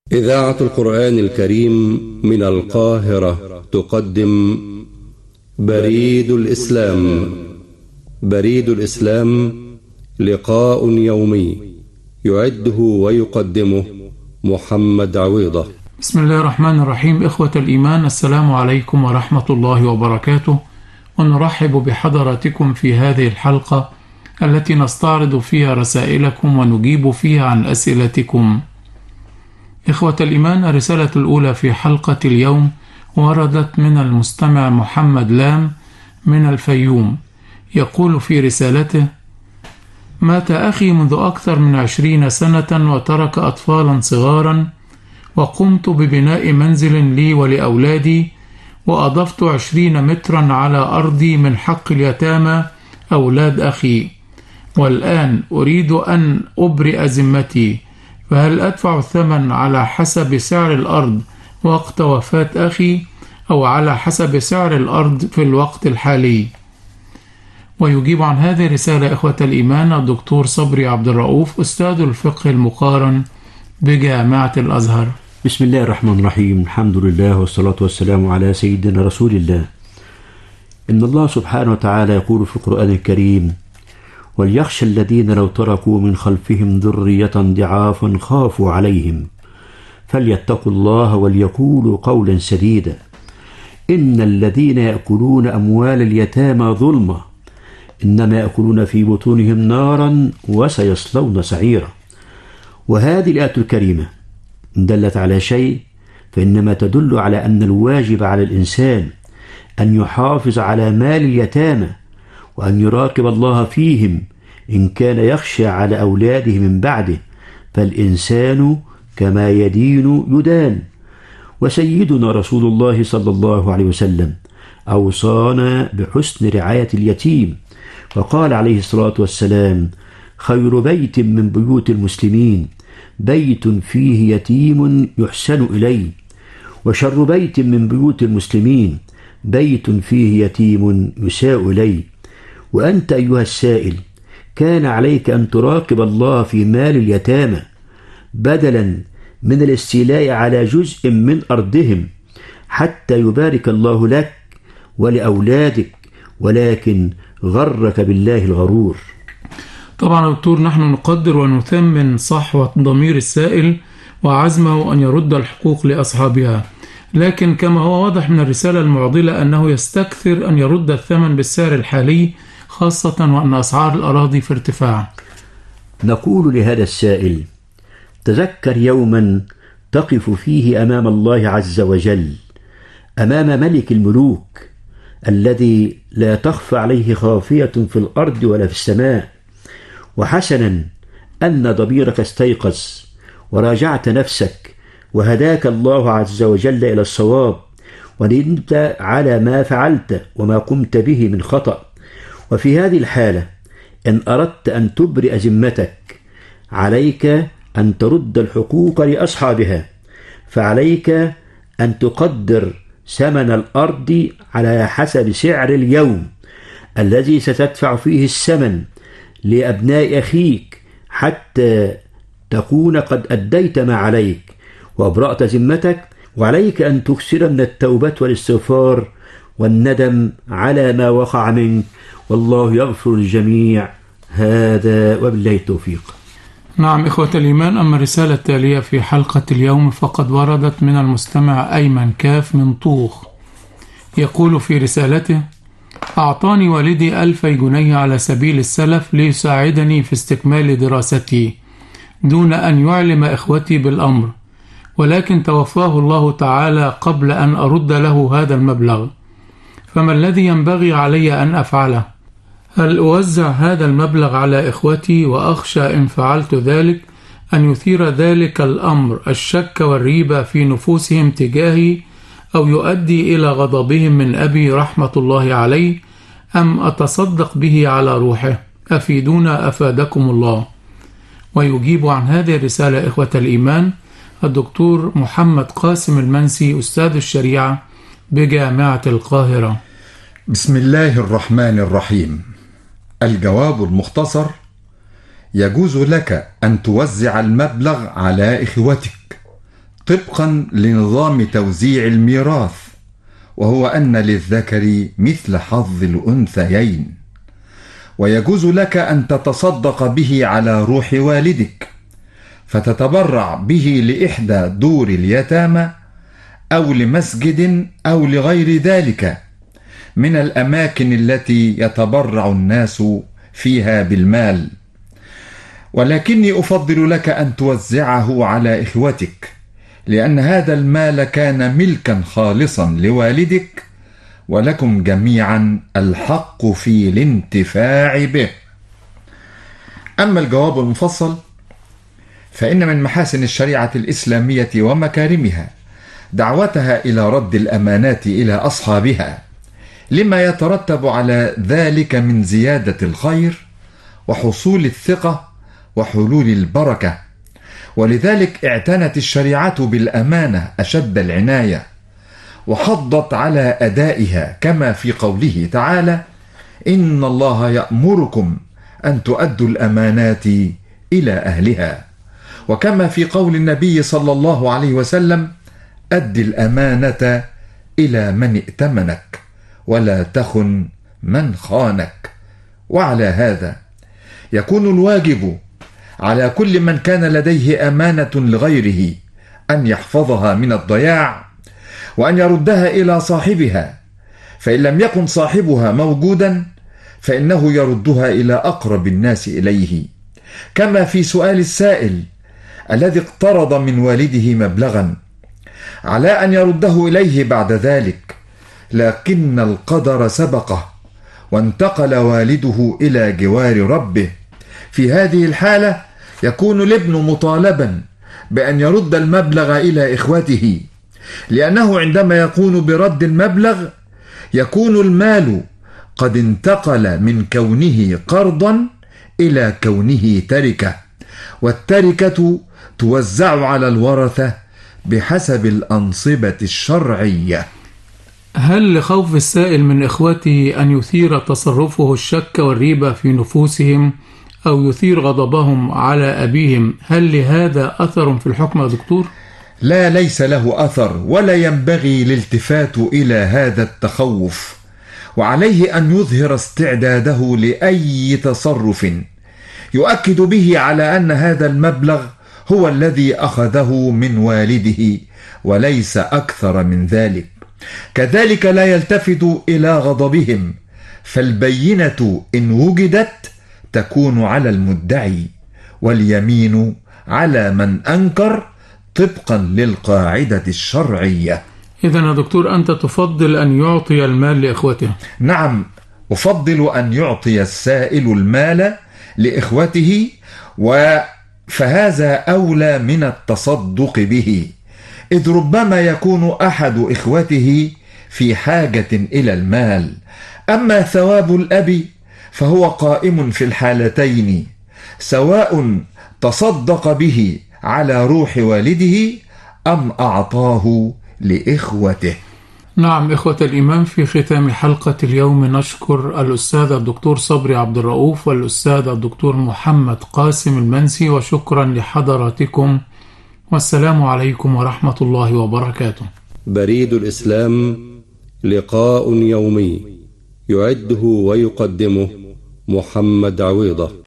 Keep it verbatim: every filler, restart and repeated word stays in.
إذاعة القرآن الكريم من القاهرة تقدم بريد الإسلام. بريد الإسلام لقاء يومي يعده ويقدمه محمد عويضة. بسم الله الرحمن الرحيم. إخوة الإيمان، السلام عليكم ورحمة الله وبركاته، ونرحب بحضراتكم في هذه الحلقة التي نستعرض فيها رسائلكم ونجيب فيها عن أسئلتكم. إخوة الإيمان، الرسالة الأولى في حلقة اليوم وردت من المستمع محمد لام من الفيوم. يقول في رسالته: مات أخي منذ أكثر من عشرين سنة وترك أطفالا صغارا، وقمت ببناء منزل لي ولأولادي، وأضفت عشرين مترا على أرضي من حق اليتامى أولاد أخي، والآن أريد أن أبرئ ذمتي، فهل أدفع الثمن على حسب سعر الأرض وقت وفاة أخي أو على حسب سعر الأرض في الوقت الحالي؟ ويجيب عن هذه الرسالة إخوة الإيمان الدكتور صبري عبد الرؤوف، أستاذ الفقه المقارن بجامعة الأزهر. بسم الله الرحمن الرحيم. الحمد لله والصلاة والسلام على سيدنا رسول الله. إن الله سبحانه وتعالى يقول في القرآن الكريم: وليخشى الذين لو تركوا من خلفهم ذرية ضعافا خافوا عليهم فليتقوا الله وليقولوا قولا سديدا إن الذين يأكلون أموال اليتامى ظلما إنما يأكلون في بطونهم نارا وسيصلون سعيرا. وهذه الآية الكريمة دلت على شيء، فإنما تدل على أن الواجب على الإنسان أن يحافظ على مال اليتامى وأن يراقب الله فيهم إن كان يخشى على أولاده من بعده، فالإنسان كما يدين يدان. وسيدنا رسول الله صلى الله عليه وسلم أوصانا بحسن رعاية اليتيم، وقال عليه الصلاة والسلام: خير بيت من بيوت المسلمين بيت فيه يتيم يحسن إليه، وشر بيت من بيوت المسلمين بيت فيه يتيم يساء إليه. وأنت أيها السائل كان عليك أن تراقب الله في مال اليتامى بدلا من الاستيلاء على جزء من أرضهم حتى يبارك الله لك ولأولادك، ولكن غرك بالله الغرور. طبعا دكتور، نحن نقدر ونثمن صحوة ضمير السائل وعزمه أن يرد الحقوق لأصحابها، لكن كما هو واضح من الرسالة المعضلة أنه يستكثر أن يرد الثمن بالسعر الحالي، خاصة وأن أسعار الأراضي في ارتفاع. نقول لهذا السائل: تذكر يوما تقف فيه أمام الله عز وجل، أمام ملك الملوك الذي لا تخفى عليه خافية في الأرض ولا في السماء، وحسنا أن ضميرك استيقظ وراجعت نفسك وهداك الله عز وجل إلى الصواب، وندمت على ما فعلت وما قمت به من خطأ. وفي هذه الحالة إن أردت أن تبرئ ذمتك عليك أن ترد الحقوق لأصحابها، فعليك أن تقدر ثمن الأرض على حسب سعر اليوم الذي ستدفع فيه الثمن لأبناء أخيك حتى تكون قد أديت ما عليك وأبرأت ذمتك. وعليك أن تكثر من التوبة والاستغفار والندم على ما وقع منك، والله يغفر الجميع. هذا وبالله التوفيق. نعم إخوة الإيمان، أما الرسالة التالية في حلقة اليوم فقد وردت من المستمع أيمن كاف من طوخ. يقول في رسالته: أعطاني والدي ألفي جنيه على سبيل السلف ليساعدني في استكمال دراستي دون أن يعلم إخوتي بالأمر، ولكن توفاه الله تعالى قبل أن أرد له هذا المبلغ، فما الذي ينبغي علي أن أفعله؟ هل أوزع هذا المبلغ على إخوتي، وأخشى إن فعلت ذلك أن يثير ذلك الأمر الشك والريبة في نفوسهم تجاهي، أو يؤدي إلى غضبهم من أبي رحمة الله عليه، أم أتصدق به على روحه؟ أفيدونا أفادكم الله. ويجيب عن هذه الرسالة إخوة الإيمان الدكتور محمد قاسم المنسي، أستاذ الشريعة بجامعة القاهرة. بسم الله الرحمن الرحيم. الجواب المختصر: يجوز لك أن توزع المبلغ على إخوتك طبقا لنظام توزيع الميراث، وهو أن للذكر مثل حظ الأنثيين. ويجوز لك أن تتصدق به على روح والدك، فتتبرع به لإحدى دور اليتامى أو لمسجد أو لغير ذلك من الأماكن التي يتبرع الناس فيها بالمال. ولكني أفضل لك أن توزعه على إخوتك، لأن هذا المال كان ملكا خالصا لوالدك، ولكم جميعا الحق في الانتفاع به. أما الجواب المفصل فإن من محاسن الشريعة الإسلامية ومكارمها دعوتها إلى رد الأمانات إلى أصحابها، لما يترتب على ذلك من زيادة الخير وحصول الثقة وحلول البركة. ولذلك اعتنت الشريعة بالأمانة أشد العناية، وحضت على أدائها، كما في قوله تعالى: إن الله يأمركم أن تؤدوا الأمانات إلى أهلها، وكما في قول النبي صلى الله عليه وسلم: أد الأمانة إلى من ائتمنك ولا تخن من خانك. وعلى هذا يكون الواجب على كل من كان لديه أمانة لغيره أن يحفظها من الضياع، وأن يردها إلى صاحبها، فإن لم يكن صاحبها موجودا فإنه يردها إلى أقرب الناس إليه، كما في سؤال السائل الذي اقترض من والده مبلغا على أن يرده إليه بعد ذلك، لكن القدر سبقه وانتقل والده إلى جوار ربه. في هذه الحالة يكون الابن مطالبا بأن يرد المبلغ إلى إخوته، لأنه عندما يكون برد المبلغ يكون المال قد انتقل من كونه قرضا إلى كونه تركة، والتركة توزع على الورثة بحسب الأنصبة الشرعية. هل لخوف السائل من إخوته أن يثير تصرفه الشك والريبة في نفوسهم أو يثير غضبهم على أبيهم، هل لهذا أثر في الحكم يا دكتور؟ لا، ليس له أثر، ولا ينبغي الالتفات إلى هذا التخوف، وعليه أن يظهر استعداده لأي تصرف يؤكد به على أن هذا المبلغ هو الذي أخذه من والده وليس أكثر من ذلك. كذلك لا يلتفت إلى غضبهم، فالبينة إن وجدت تكون على المدعي، واليمين على من أنكر، طبقا للقاعدة الشرعية. إذن يا دكتور أنت تفضل أن يعطي المال لإخوته؟ نعم، أفضل أن يعطي السائل المال لإخوته، فهذا أولى من التصدق به، إذ ربما يكون أحد إخوته في حاجة إلى المال. أما ثواب الأب فهو قائم في الحالتين، سواء تصدق به على روح والده أم أعطاه لإخوته. نعم إخوة الإيمان، في ختام حلقة اليوم نشكر الأستاذ الدكتور صبري عبد الرؤوف والأستاذ الدكتور محمد قاسم المنسي، وشكرا لحضراتكم، والسلام عليكم ورحمة الله وبركاته. بريد الإسلام، لقاء يومي يعده ويقدمه محمد عويضة.